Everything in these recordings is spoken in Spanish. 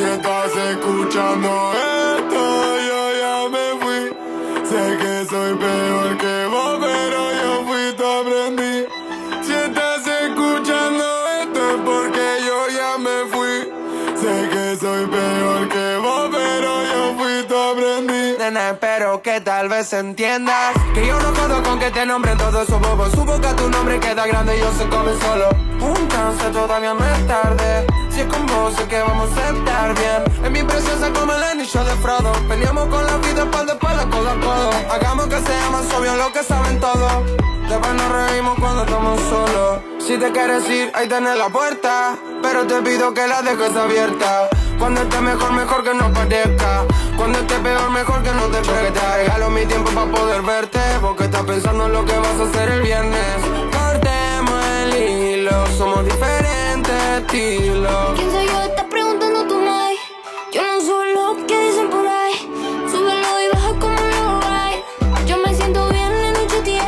Si estás escuchando esto, yo ya me fui. Sé que soy peor que vos, pero yo fui tu aprendí. Si estás escuchando esto es porque yo ya me fui. Sé que soy peor que vos, pero yo fui tu aprendí. Nena, espero que tal vez entiendas que yo no jodo con que te nombren todos esos bobos. Su boca tu nombre queda grande y yo se come solo. Un chance todavía no es tarde. Si es con vos sé que vamos a estar bien. En mi presencia como el anillo de Frodo. Peleamos con la vida espalda a espalda, codo a codo. Hagamos que sea más obvio lo que saben todos. Después nos reímos cuando estamos solos. Si te quieres ir, ahí tenés la puerta, pero te pido que la dejes abierta. Cuando esté mejor, mejor que no parezca. Cuando esté peor, mejor que no te pegue. Te regalo mi tiempo para poder verte, porque estás pensando en lo que vas a hacer el viernes. Cortemos el hilo, somos diferentes estilos. ¿Quién soy yo? Estás preguntando tú, May. Yo no soy lo que dicen por ahí. Súbelo y baja como lo hay. Yo me siento bien en HTI.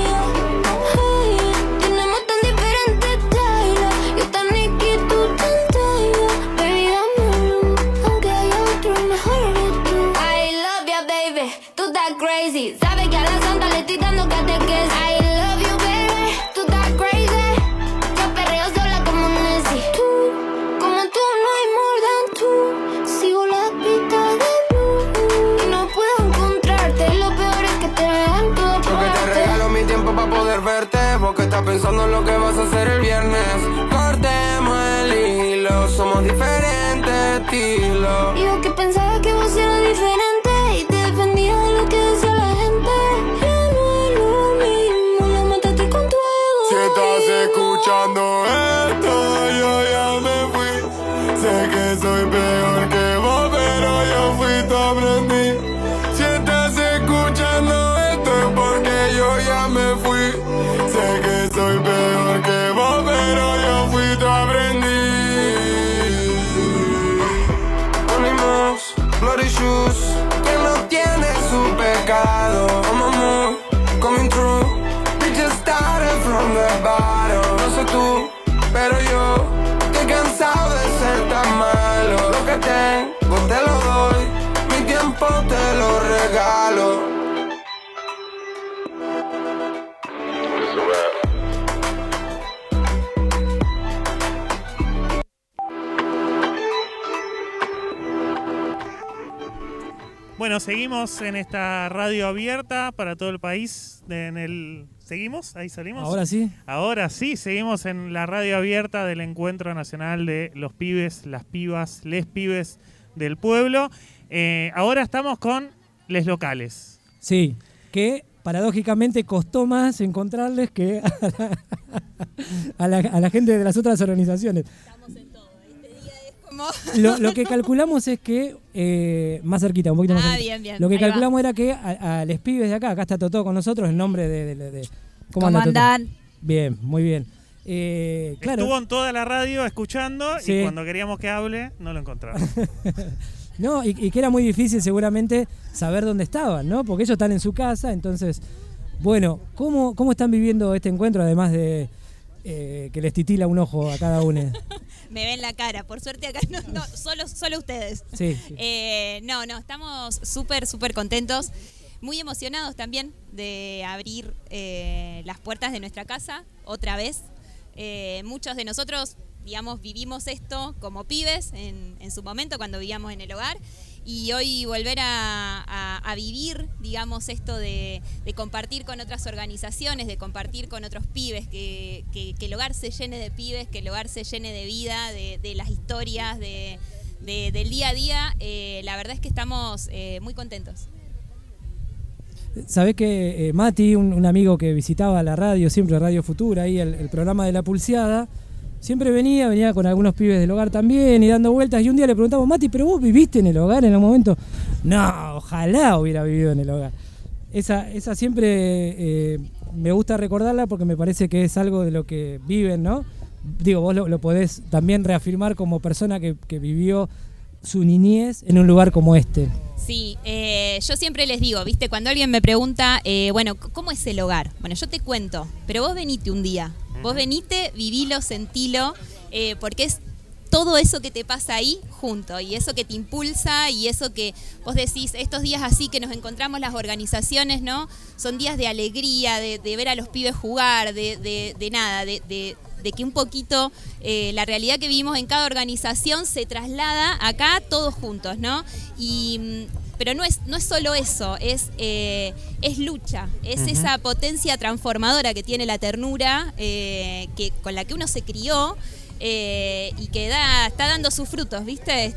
Tenemos tan diferentes styles. Yo tan Nicky, tú tan Taylor. Baby, dámelo, aunque haya otro mejor que tú. I love ya, baby, tú estás crazy. Sabes que a la santa le estoy dando catequesis. I love you, baby, tú estás crazy. Yo perreo sola como Nessie. Como tú no hay more than tú. Sigo la pista de blue y no puedo encontrarte. Lo peor es que te vean todo por Porque te regalo mi tiempo para poder verte, porque estás pensando en lo que vas a hacer el viernes. Cortemos el hilo, somos diferentes estilos. Y yo que pensaba que vos eras diferente y te defendía de lo que decía la gente. Ya no es lo mismo, la mataste con tu ego. Si estás escuchando esto, yo ya me fui. Sé que soy peor que vos, pero yo fui tu aprendí. Si estás escuchando esto es porque yo ya me fui. Sé que soy peor que vos, pero yo fui tu aprendí. Unimos, bloody shoes, que no tiene su pecado. I'm a move, coming through. We just started from the bottom. No sé tú, pero yo estoy cansado de ser tan malo. Lo que tengo te lo doy, mi tiempo te lo regalo. Bueno, seguimos en esta radio abierta para todo el país. ¿Seguimos? ¿Ahí salimos? Ahora sí. Ahora sí, seguimos en la radio abierta del Encuentro Nacional de los Pibes, las Pibas, les Pibes del Pueblo. Ahora estamos con les locales. Sí, que paradójicamente costó más encontrarles que a la gente de las otras organizaciones. Estamos en todo. Este día es como... Lo que calculamos es que, más cerquita, un poquito más cerquita. Bien. Lo que Ahí calculamos va. era que a los pibes de acá está Totó con nosotros, el nombre de ¿Cómo anda, Totó? andan? Bien, muy bien. Claro. Estuvo en toda la radio escuchando Sí. y cuando queríamos que hable no lo encontraba. No, y que era muy difícil seguramente saber dónde estaban, ¿no? Porque ellos están en su casa, entonces, bueno, ¿cómo están viviendo este encuentro, además de que les titila un ojo a cada uno? Me ven la cara, por suerte acá no, solo ustedes. Sí. No, estamos súper contentos, muy emocionados también de abrir las puertas de nuestra casa otra vez. Muchos de nosotros, digamos, vivimos esto como pibes en su momento cuando vivíamos en el hogar, y hoy volver a vivir, digamos, esto de compartir con otras organizaciones, de compartir con otros pibes, que el hogar se llene de pibes, que el hogar se llene de vida, de las historias, del día a día. La verdad es que estamos muy contentos. Sabés que Mati, un amigo que visitaba la radio, siempre Radio Futura, ahí el programa de La Pulseada, siempre venía con algunos pibes del hogar también y dando vueltas, y un día le preguntamos: Mati, ¿pero vos viviste en el hogar en algún momento? No, ojalá hubiera vivido en el hogar. Esa siempre me gusta recordarla porque me parece que es algo de lo que viven, ¿no? Digo, vos lo podés también reafirmar como persona que vivió su niñez en un lugar como este. Sí, yo siempre les digo, ¿viste? Cuando alguien me pregunta, bueno, ¿cómo es el hogar? Bueno, yo te cuento, pero vos venite un día. Vos venite, vivilo, sentilo, porque es todo eso que te pasa ahí junto, y eso que te impulsa, y eso que vos decís, estos días así que nos encontramos las organizaciones, ¿no? Son días de alegría, de ver a los pibes jugar, de que un poquito la realidad que vivimos en cada organización se traslada acá todos juntos, ¿no? Pero no es solo eso, es lucha, es esa potencia transformadora que tiene la ternura, con la que uno se crió, y que está dando sus frutos, ¿viste?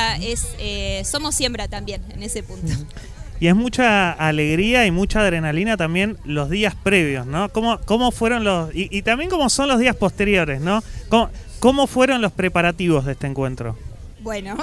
Somos siembra también en ese punto. Y es mucha alegría y mucha adrenalina también los días previos, ¿no? ¿Cómo fueron y también cómo son los días posteriores, ¿no? ¿Cómo fueron los preparativos de este encuentro? Bueno,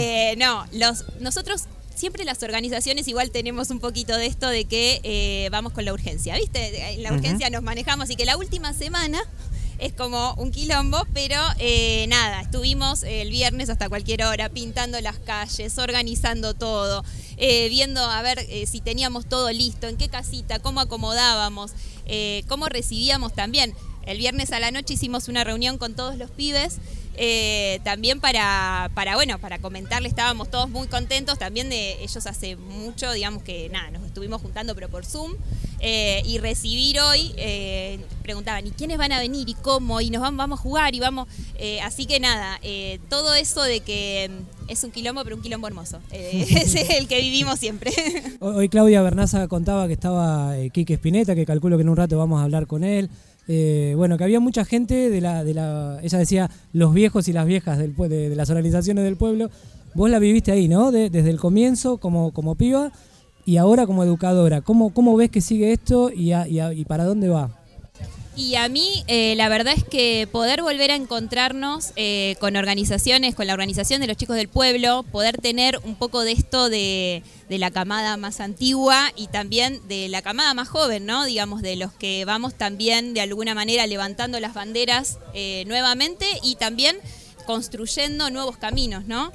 nosotros siempre las organizaciones igual tenemos un poquito de esto de que vamos con la urgencia, ¿viste? En la urgencia nos manejamos, y que la última semana es como un quilombo, pero estuvimos el viernes hasta cualquier hora pintando las calles, organizando todo, viendo a ver si teníamos todo listo, en qué casita, cómo acomodábamos, cómo recibíamos también. El viernes a la noche hicimos una reunión con todos los pibes, también para comentarle, estábamos todos muy contentos también de ellos. Hace mucho, digamos que nos estuvimos juntando, pero por Zoom, y recibir hoy, preguntaban, ¿y quiénes van a venir? ¿Y cómo? ¿Y nos vamos a jugar? Y vamos, así que todo eso de que es un quilombo, pero un quilombo hermoso, ese es el que vivimos siempre. Hoy Claudia Bernaza contaba que estaba Quique Spinetta, que calculo que en un rato vamos a hablar con él. Que había mucha gente ella decía, los viejos y las viejas de las organizaciones del pueblo. Vos la viviste ahí, ¿no? Desde el comienzo como piba y ahora como educadora. ¿Cómo ves que sigue esto y para dónde va? Y a mí, la verdad es que poder volver a encontrarnos con la organización de los chicos del pueblo, poder tener un poco de esto de la camada más antigua y también de la camada más joven, ¿no? Digamos, de los que vamos también de alguna manera levantando las banderas nuevamente y también construyendo nuevos caminos, ¿no?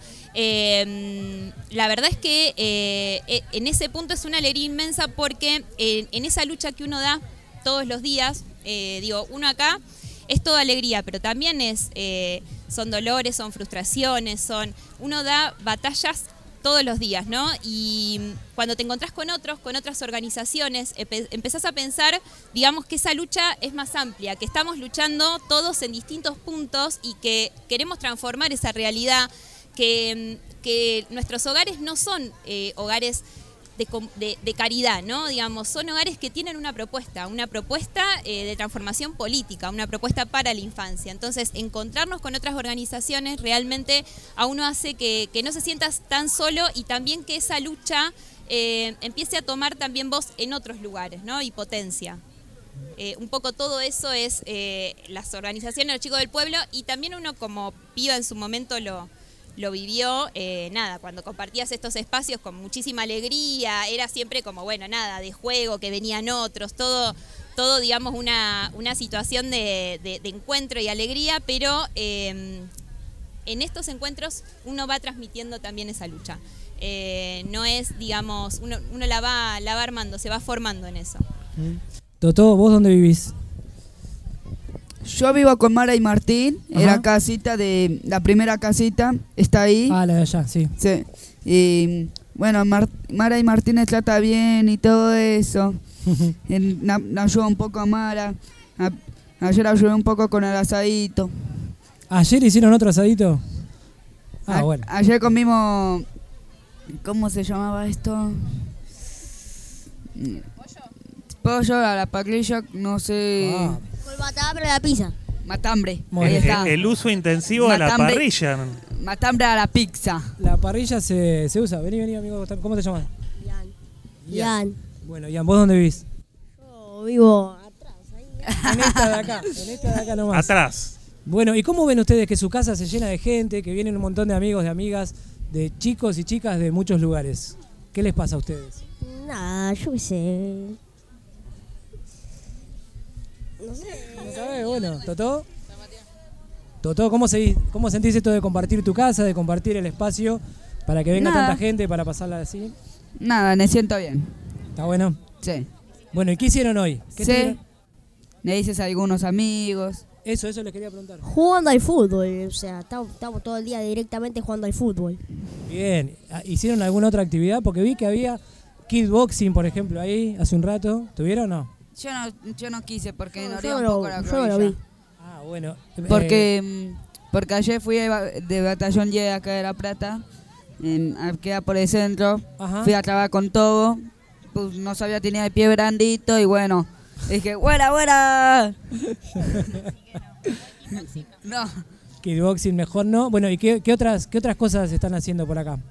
La verdad es que en ese punto es una alegría inmensa, porque en esa lucha que uno da todos los días, uno acá es toda alegría, pero también son dolores, son frustraciones, uno da batallas todos los días, ¿no? Y cuando te encontrás con otras organizaciones, empezás a pensar, digamos, que esa lucha es más amplia, que estamos luchando todos en distintos puntos y que queremos transformar esa realidad, que nuestros hogares no son hogares de caridad, ¿no? Digamos, son hogares que tienen una propuesta de transformación política, una propuesta para la infancia. Entonces, encontrarnos con otras organizaciones realmente a uno hace que no se sientas tan solo, y también que esa lucha empiece a tomar también voz en otros lugares, ¿no? Y potencia. Un poco todo eso es las organizaciones, los chicos del pueblo, y también uno como piba en su momento lo vivió, cuando compartías estos espacios con muchísima alegría, era siempre como, de juego, que venían otros, todo digamos, una situación de encuentro y alegría, pero en estos encuentros uno va transmitiendo también esa lucha. No es, digamos, uno la va armando, se va formando en eso. Totó, ¿vos dónde vivís? Yo vivo con Mara y Martín, en la casita la primera casita, está ahí. Ah, la de allá, sí. Sí. Y Mara y Martín les trata bien y todo eso. Ayuda un poco a Mara. Ayer ayudé un poco con el asadito. ¿Ayer hicieron otro asadito? Bueno. Ayer comimos... ¿Cómo se llamaba esto? Pollo a la parrilla, no sé... Con matambre a la pizza. Matambre, ahí está. El uso intensivo de la parrilla. Matambre a la pizza. La parrilla se usa. Vení, amigo. ¿Cómo te llamas? Ian. Bueno, Ian, ¿vos dónde vivís? Yo vivo atrás. Ahí. En esta de acá nomás. Atrás. Bueno, ¿y cómo ven ustedes que su casa se llena de gente, que vienen un montón de amigos, de amigas, de chicos y chicas de muchos lugares? ¿Qué les pasa a ustedes? Nada, yo qué sé. No sé. ¿No sabés? Bueno, Totó, ¿cómo sentís esto de compartir tu casa, de compartir el espacio para que venga tanta gente, para pasarla así? Nada, me siento bien. ¿Está bueno? Sí. Bueno, ¿y qué hicieron hoy? Me dices a algunos amigos. Eso les quería preguntar. Jugando al fútbol, o sea, estamos todo el día directamente jugando al fútbol. Bien, ¿hicieron alguna otra actividad? Porque vi que había kickboxing, por ejemplo, ahí hace un rato. ¿Tuvieron o no? Yo no quise porque me Yo dolía un poco la no lo rodilla. vi. Ah, bueno. Porque ayer fui de batallón Y acá de La Plata, queda por el centro, Ajá. fui a trabajar con todo, pues no sabía, tenía el pie brandito y bueno, dije, ¡buena! No. Kickboxing mejor no. Bueno, ¿y qué otras cosas están haciendo por acá?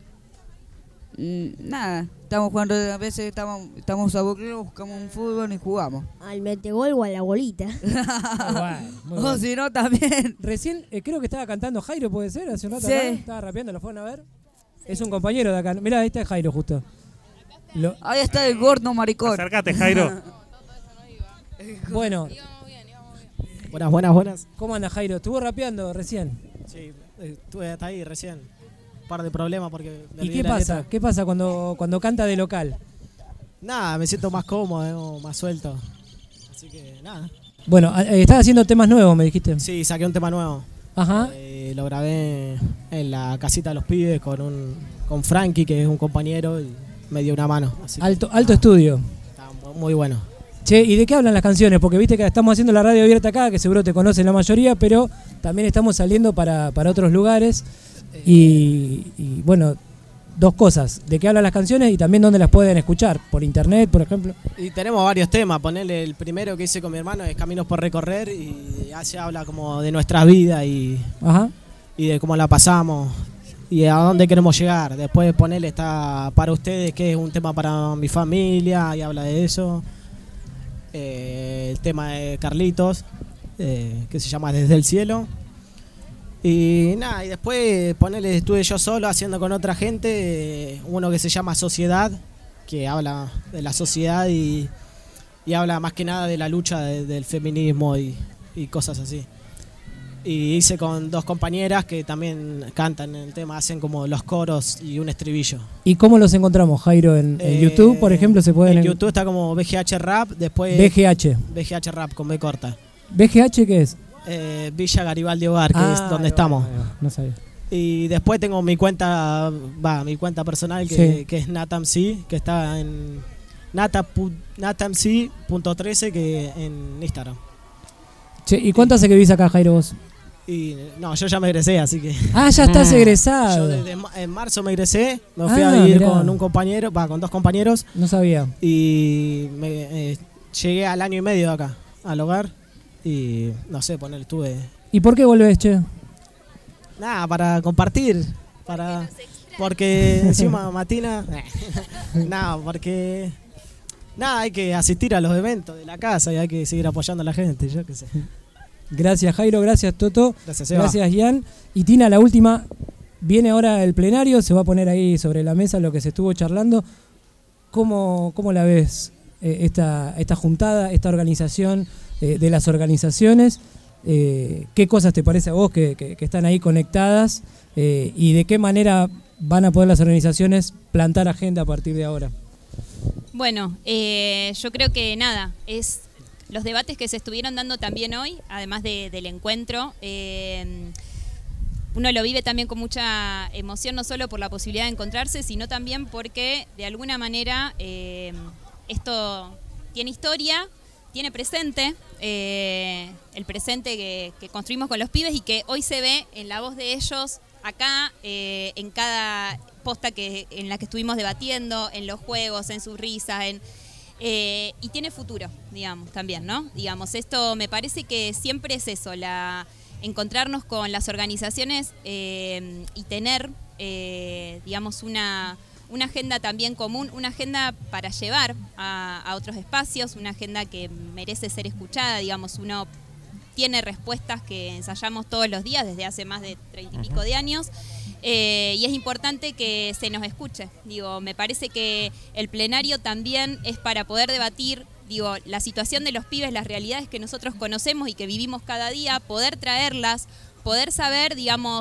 Nada, estamos jugando, a veces estamos aburridos, buscamos un fútbol y jugamos. Al metegol o a la bolita. Muy bueno. O si no, también. Recién creo que estaba cantando Jairo, ¿puede ser? Hace un rato Sí. acá. Estaba rapeando, ¿lo fueron a ver? Es un compañero de acá. Mirá, ahí está Jairo justo. Ahí está el gordo maricón. Acércate, Jairo. Bueno. Buenas. ¿Cómo anda Jairo? ¿Estuvo rapeando recién? Sí, estuve hasta ahí recién. Un par de problemas porque... ¿Y qué pasa? ¿Qué pasa cuando canta de local? Nada, me siento más cómodo, más suelto. Así que nada. Bueno, estás haciendo temas nuevos, me dijiste. Sí, saqué un tema nuevo. Ajá. Lo grabé en la casita de los pibes con Frankie, que es un compañero, y me dio una mano. Así Alto estudio. Está muy bueno. Che, ¿y de qué hablan las canciones? Porque viste que estamos haciendo la radio abierta acá, que seguro te conocen la mayoría, pero también estamos saliendo para otros lugares. Y bueno, dos cosas. ¿De qué hablan las canciones y también dónde las pueden escuchar? ¿Por internet, por ejemplo? Y tenemos varios temas. Ponerle el primero que hice con mi hermano es Caminos por Recorrer, y se habla como de nuestra vida y de cómo la pasamos y a dónde queremos llegar. Después ponerle está Para Ustedes, que es un tema para mi familia y habla de eso. El tema de Carlitos, que se llama Desde el Cielo. Y nada, y después ponerle, estuve yo solo haciendo con otra gente, uno que se llama Sociedad, que habla de la sociedad y habla más que nada de la lucha del feminismo y cosas así. Y hice con dos compañeras que también cantan el tema, hacen como los coros y un estribillo. ¿Y cómo los encontramos, Jairo? ¿En YouTube, por ejemplo, se pueden...? En YouTube está como BGH Rap, después... BGH Rap con B corta. ¿BGH qué es? Villa Garibaldi Hogar, que es donde estamos. No sabía. Y después tengo mi cuenta personal que es NatMC, que está en natamc.13, que en Instagram. Che, ¿y cuánto hace que vivís acá, Jairo, vos? Y no, yo ya me egresé, así que... Ah, ya estás egresado. Yo en marzo me egresé, me fui a vivir con un compañero, con dos compañeros. No sabía. Y llegué al año y medio acá, al hogar. Y no sé, estuve... ¿Y por qué volvés, che? Nada, para compartir, porque encima Matina... Nada, porque... Nada, hay que asistir a los eventos de la casa y hay que seguir apoyando a la gente, yo qué sé. Gracias, Jairo, gracias, Toto. Gracias, Seba. Gracias, Ian. Y Tina, la última, viene ahora el plenario, se va a poner ahí sobre la mesa lo que se estuvo charlando. ¿Cómo la ves esta juntada, esta organización de las organizaciones? ¿Qué cosas te parece a vos que están ahí conectadas? ¿Y de qué manera van a poder las organizaciones plantar agenda a partir de ahora? Bueno, yo creo que nada, es los debates que se estuvieron dando también hoy, además del encuentro. Uno lo vive también con mucha emoción, no solo por la posibilidad de encontrarse, sino también porque de alguna manera esto tiene historia, tiene presente, el presente que construimos con los pibes y que hoy se ve en la voz de ellos acá, en cada posta en la que estuvimos debatiendo, en los juegos, en sus risas, y tiene futuro, digamos, también, ¿no? Digamos, esto me parece que siempre es eso, encontrarnos con las organizaciones y tener, digamos, una agenda también común, una agenda para llevar a otros espacios, una agenda que merece ser escuchada, digamos, uno tiene respuestas que ensayamos todos los días desde hace más de 30 y pico de años, y es importante que se nos escuche. Digo, me parece que el plenario también es para poder debatir, digo, la situación de los pibes, las realidades que nosotros conocemos y que vivimos cada día, poder traerlas, poder saber, digamos,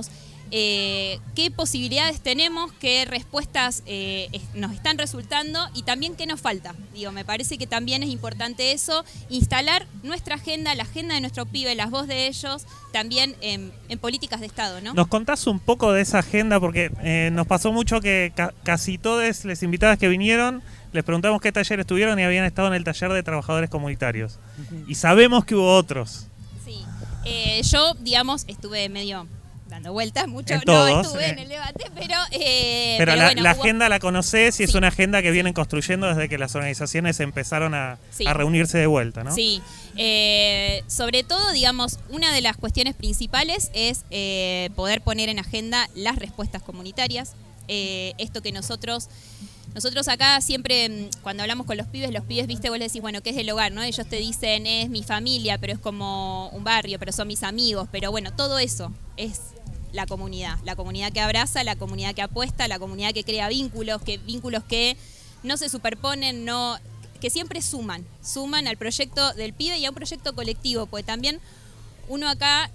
qué posibilidades tenemos, qué respuestas nos están resultando y también qué nos falta. Digo, me parece que también es importante eso, instalar nuestra agenda, la agenda de nuestros pibes, las voz de ellos, también en políticas de Estado, ¿no? ¿Nos contás un poco de esa agenda? Porque nos pasó mucho que casi todas las invitadas que vinieron, les preguntamos qué taller estuvieron y habían estado en el taller de trabajadores comunitarios. Y sabemos que hubo otros. Sí, yo, digamos, estuve medio dando vueltas, mucho todos, no estuve en el debate, pero la, bueno, la agenda la conocés y es Sí. una agenda que vienen construyendo desde que las organizaciones empezaron a reunirse de vuelta, ¿no? Sí, sobre todo, digamos, una de las cuestiones principales es poder poner en agenda las respuestas comunitarias. Esto que nosotros acá siempre, cuando hablamos con los pibes, viste, vos le decís, bueno, ¿qué es el hogar? ¿No? Ellos te dicen, es mi familia, pero es como un barrio, pero son mis amigos, pero bueno, todo eso es la comunidad que abraza, la comunidad que apuesta, la comunidad que crea vínculos que no se superponen, que siempre suman al proyecto del pibe y a un proyecto colectivo, porque también uno acá,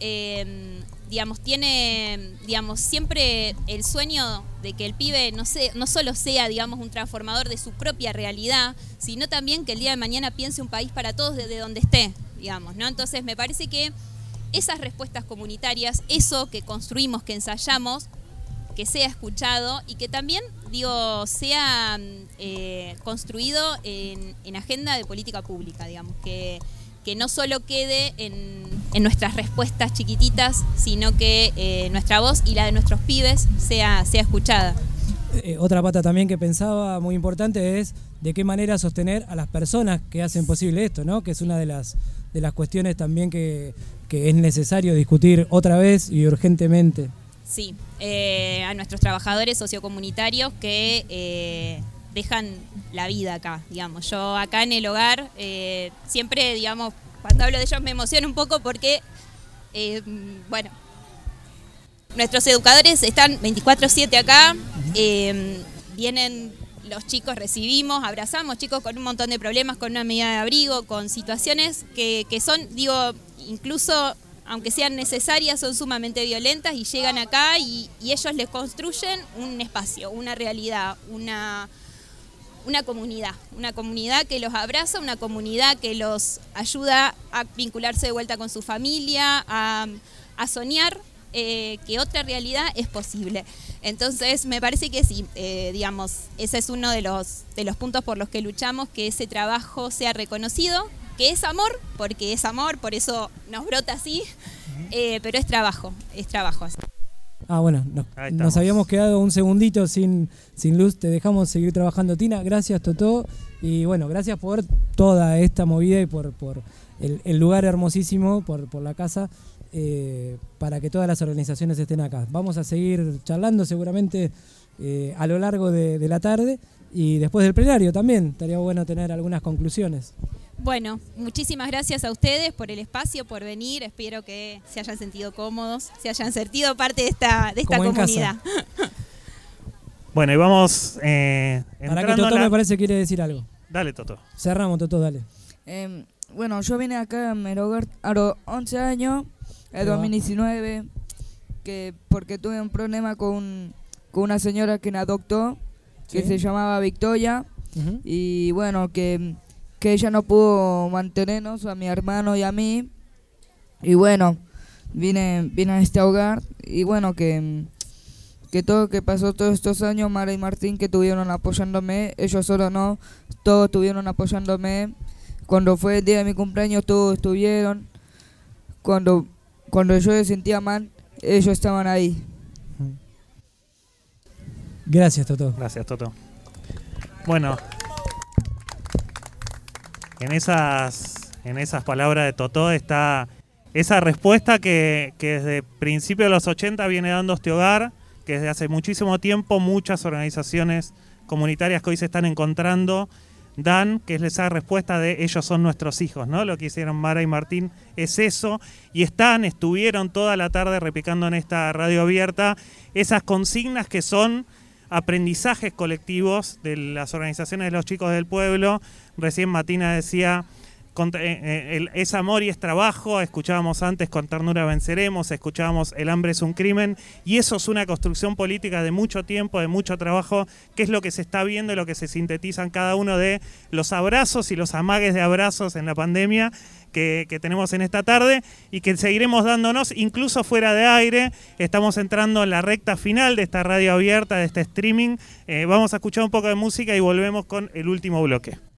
tiene, siempre el sueño de que el pibe no solo sea, un transformador de su propia realidad, sino también que el día de mañana piense un país para todos desde donde esté, ¿no? Entonces me parece que esas respuestas comunitarias, eso que construimos, que ensayamos, que sea escuchado y que también, sea construido en agenda de política pública, que no solo quede en nuestras respuestas chiquititas, sino que nuestra voz y la de nuestros pibes sea escuchada. Otra pata también que pensaba muy importante es de qué manera sostener a las personas que hacen posible esto, ¿no? Que es una de las cuestiones también que es necesario discutir otra vez y urgentemente. Sí, a nuestros trabajadores sociocomunitarios que dejan la vida acá, Yo acá en el hogar, siempre, cuando hablo de ellos me emociono un poco porque, nuestros educadores están 24/7 acá, vienen los chicos, recibimos, abrazamos chicos con un montón de problemas, con una medida de abrigo, con situaciones que son, incluso aunque sean necesarias, son sumamente violentas y llegan acá y ellos les construyen un espacio, una realidad, una comunidad que los abraza, una comunidad que los ayuda a vincularse de vuelta con su familia, a soñar que otra realidad es posible. Entonces me parece que sí, ese es uno de los puntos por los que luchamos, que ese trabajo sea reconocido, que es amor, porque es amor, por eso nos brota así, pero es trabajo. Bueno, nos habíamos quedado un segundito sin luz, te dejamos seguir trabajando, Tina. Gracias, Totó, y bueno, gracias por toda esta movida y por el lugar hermosísimo, por la casa, para que todas las organizaciones estén acá. Vamos a seguir charlando seguramente a lo largo de la tarde y después del plenario también. Estaría bueno tener algunas conclusiones. Bueno, muchísimas gracias a ustedes por el espacio, por venir. Espero que se hayan sentido cómodos, se hayan sentido parte de esta comunidad. Bueno, y vamos para que Totó me parece que quiere decir algo. Dale, Totó. Cerramos, Totó, dale. Bueno, yo vine acá en Merogar a los 11 años, en 2019, porque tuve un problema con una señora que me adoptó, que se llamaba Victoria, y bueno, que ella no pudo mantenernos a mi hermano y a mí, y bueno, vine a este hogar, y bueno, que todo que pasó todos estos años, Mara y Martín, que estuvieron apoyándome, ellos solo no, todos estuvieron apoyándome. Cuando fue el día de mi cumpleaños, todos estuvieron. Cuando yo me sentía mal, ellos estaban ahí. Gracias, Totó. Gracias, Totó. Bueno, en esas palabras de Totó está esa respuesta que desde principios de los 80 viene dando este hogar, que desde hace muchísimo tiempo muchas organizaciones comunitarias que hoy se están encontrando dan, que es esa respuesta de ellos son nuestros hijos, ¿no? Lo que hicieron Mara y Martín es eso, y estuvieron toda la tarde replicando en esta radio abierta esas consignas que son aprendizajes colectivos de las organizaciones de los chicos del pueblo. Recién Martina decía Es amor y es trabajo. Escuchábamos antes Con ternura venceremos, escuchábamos El hambre es un crimen, y eso es una construcción política de mucho tiempo, de mucho trabajo, que es lo que se está viendo y lo que se sintetiza en cada uno de los abrazos y los amagues de abrazos en la pandemia que tenemos en esta tarde, y que seguiremos dándonos incluso fuera de aire. Estamos entrando en la recta final de esta radio abierta, de este streaming. Vamos a escuchar un poco de música y volvemos con el último bloque.